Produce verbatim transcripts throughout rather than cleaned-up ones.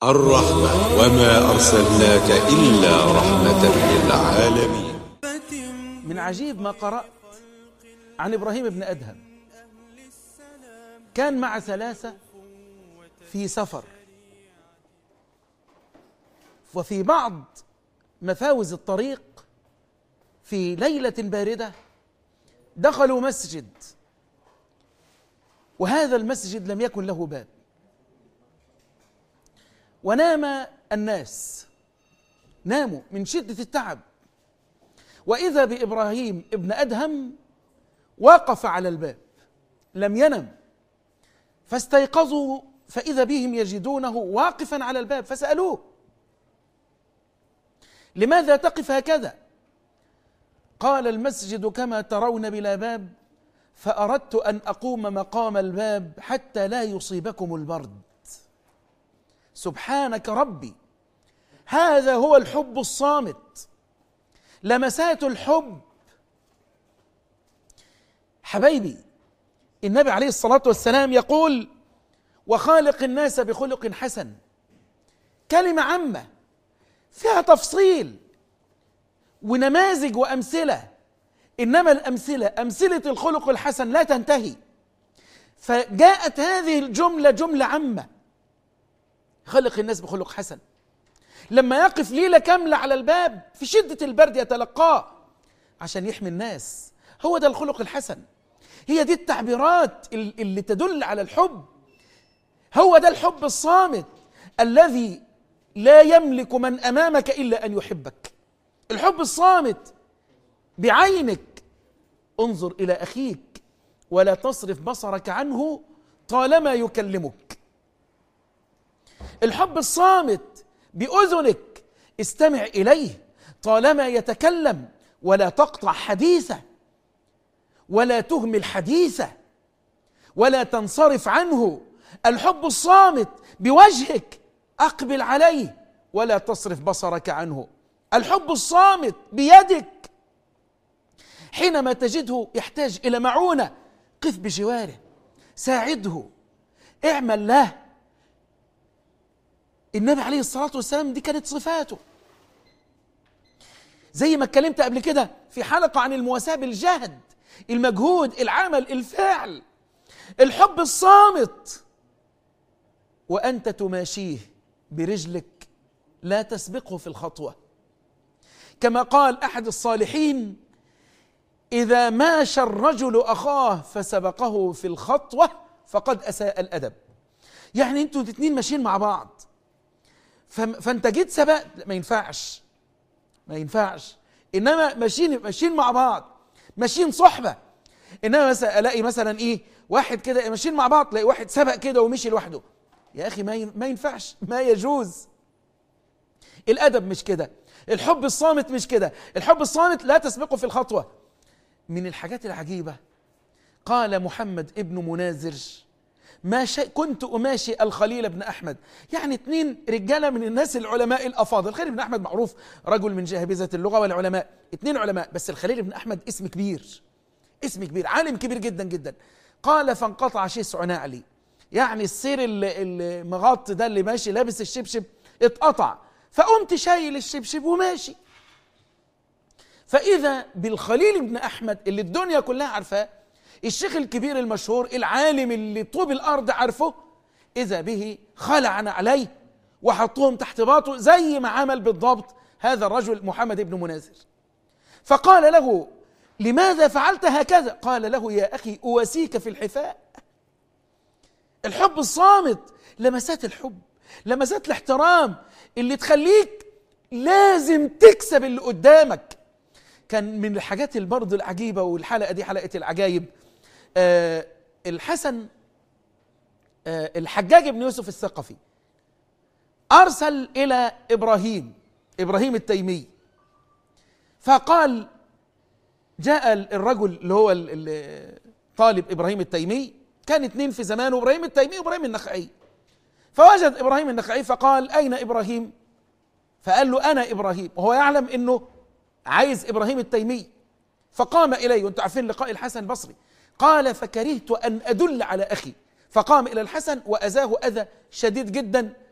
الرحمة وما أرسلناك إلا رحمة للعالمين. من عجيب ما قرأت عن إبراهيم بن أدهم، كان مع ثلاثة في سفر، وفي بعض مفاوز الطريق في ليلة باردة دخلوا مسجد، وهذا المسجد لم يكن له باب، ونام الناس، ناموا من شدة التعب، وإذا بإبراهيم ابن أدهم وقف على الباب لم ينم، فاستيقظوا فإذا بهم يجدونه واقفا على الباب، فسألوه: لماذا تقف هكذا؟ قال: المسجد كما ترون بلا باب، فأردت أن أقوم مقام الباب حتى لا يصيبكم البرد. سبحانك ربي، هذا هو الحب الصامت، لمسات الحب. حبايبي، النبي عليه الصلاة والسلام يقول: وخالق الناس بخلق حسن. كلمة عامة فيها تفصيل ونماذج وأمثلة، إنما الأمثلة أمثلة الخلق الحسن لا تنتهي، فجاءت هذه الجملة جملة عامة: خلق الناس بخلق حسن. لما يقف ليلة كاملة على الباب في شدة البرد يتلقاه عشان يحمي الناس، هو ده الخلق الحسن، هي دي التعبيرات اللي تدل على الحب، هو ده الحب الصامت الذي لا يملك من أمامك إلا أن يحبك. الحب الصامت بعينك، انظر إلى أخيك ولا تصرف بصرك عنه طالما يكلمك. الحب الصامت بأذنك، استمع إليه طالما يتكلم ولا تقطع حديثه ولا تهمل حديثه ولا تنصرف عنه. الحب الصامت بوجهك، أقبل عليه ولا تصرف بصرك عنه. الحب الصامت بيدك، حينما تجده يحتاج إلى معونة قف بجواره، ساعده، اعمل له. النبي عليه الصلاة والسلام دي كانت صفاته، زي ما اتكلمت قبل كده في حلقة عن المواساة بالجهد، المجهود، العمل، الفعل. الحب الصامت وأنت تماشيه برجلك لا تسبقه في الخطوة، كما قال أحد الصالحين: إذا ماشى الرجل أخاه فسبقه في الخطوة فقد أساء الأدب. يعني أنتوا الاثنين ماشيين مع بعض، فأنت جيت سبقت، ما ينفعش، ما ينفعش. إنما ماشيين ماشيين مع بعض، ماشيين صحبة. إنما مثلا ألاقي مثلا إيه واحد كده ماشيين مع بعض، تلاقي واحد سبق كده ومشي لوحده، يا أخي ما ما ينفعش، ما يجوز. الأدب مش كده، الحب الصامت مش كده. الحب الصامت لا تسبقه في الخطوة. من الحاجات العجيبة قال محمد ابن منازر: ما شيء كنت أماشي الخليل بن أحمد، يعني اتنين رجالة من الناس العلماء الأفاضل. الخليل بن أحمد معروف رجل من جهبذة اللغة والعلماء، اتنين علماء، بس الخليل بن أحمد اسم كبير، اسم كبير، عالم كبير جدا جدا. قال: فانقطع شسع نعلي، يعني السير المغط ده اللي ماشي لابس الشبشب اتقطع، فقمت شايل الشبشب وماشي. فإذا بالخليل بن أحمد اللي الدنيا كلها عارفاه، الشيخ الكبير المشهور، العالم اللي طوب الأرض عارفه، إذا به خلع عليه وحطهم تحت باطه زي ما عمل بالضبط هذا الرجل محمد بن منازر. فقال له: لماذا فعلت هكذا؟ قال له: يا أخي أواسيك في الحفاء. الحب الصامت، لمسات الحب، لمسات الاحترام اللي تخليك لازم تكسب اللي قدامك. كان من الحاجات البرضه العجيبة، والحلقة دي حلقة العجايب، آه الحسن آه الحجاج بن يوسف الثقفي أرسل إلى إبراهيم إبراهيم التيمي، فقال: جاء الرجل اللي هو طالب إبراهيم التيمي، كان اثنين في زمانه، إبراهيم التيمي وإبراهيم النخعي، فوجد إبراهيم النخعي فقال: أين إبراهيم؟ فقال له: أنا إبراهيم، وهو يعلم أنه عايز إبراهيم التيمي. فقام إليه، وانتم عارفين لقاء الحسن البصري، قال: فكرهت أن أدل على أخي، فقام إلى الحسن وأذاه أذى شديد جدا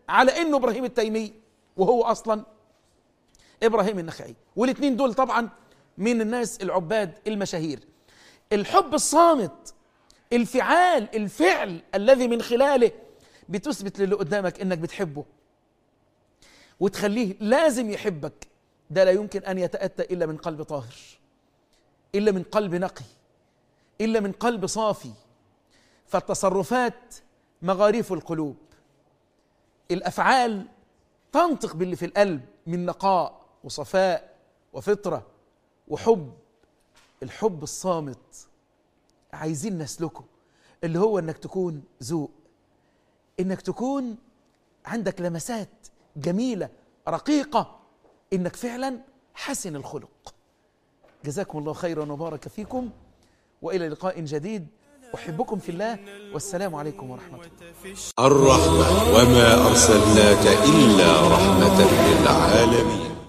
على انه ابراهيم التيمي وهو اصلا ابراهيم النخعي، والاثنين دول طبعا من الناس العباد المشاهير. الحب الصامت، الفعال، الفعل الذي من خلاله بتثبت للي قدامك انك بتحبه وتخليه لازم يحبك، ده لا يمكن ان يتأتى الا من قلب طاهر، الا من قلب نقي، الا من قلب صافي. فالتصرفات مغاريف القلوب، الافعال تنطق باللي في القلب من نقاء وصفاء وفطرة وحب. الحب الصامت عايزين نسلكه، اللي هو انك تكون ذوق، انك تكون عندك لمسات جميلة رقيقة، انك فعلا حسن الخلق. جزاكم الله خيرا وبارك فيكم، وإلى لقاء جديد. أحبكم في الله، والسلام عليكم ورحمة الله. الرحمة، وما أرسلناك إلا رحمة للعالمين.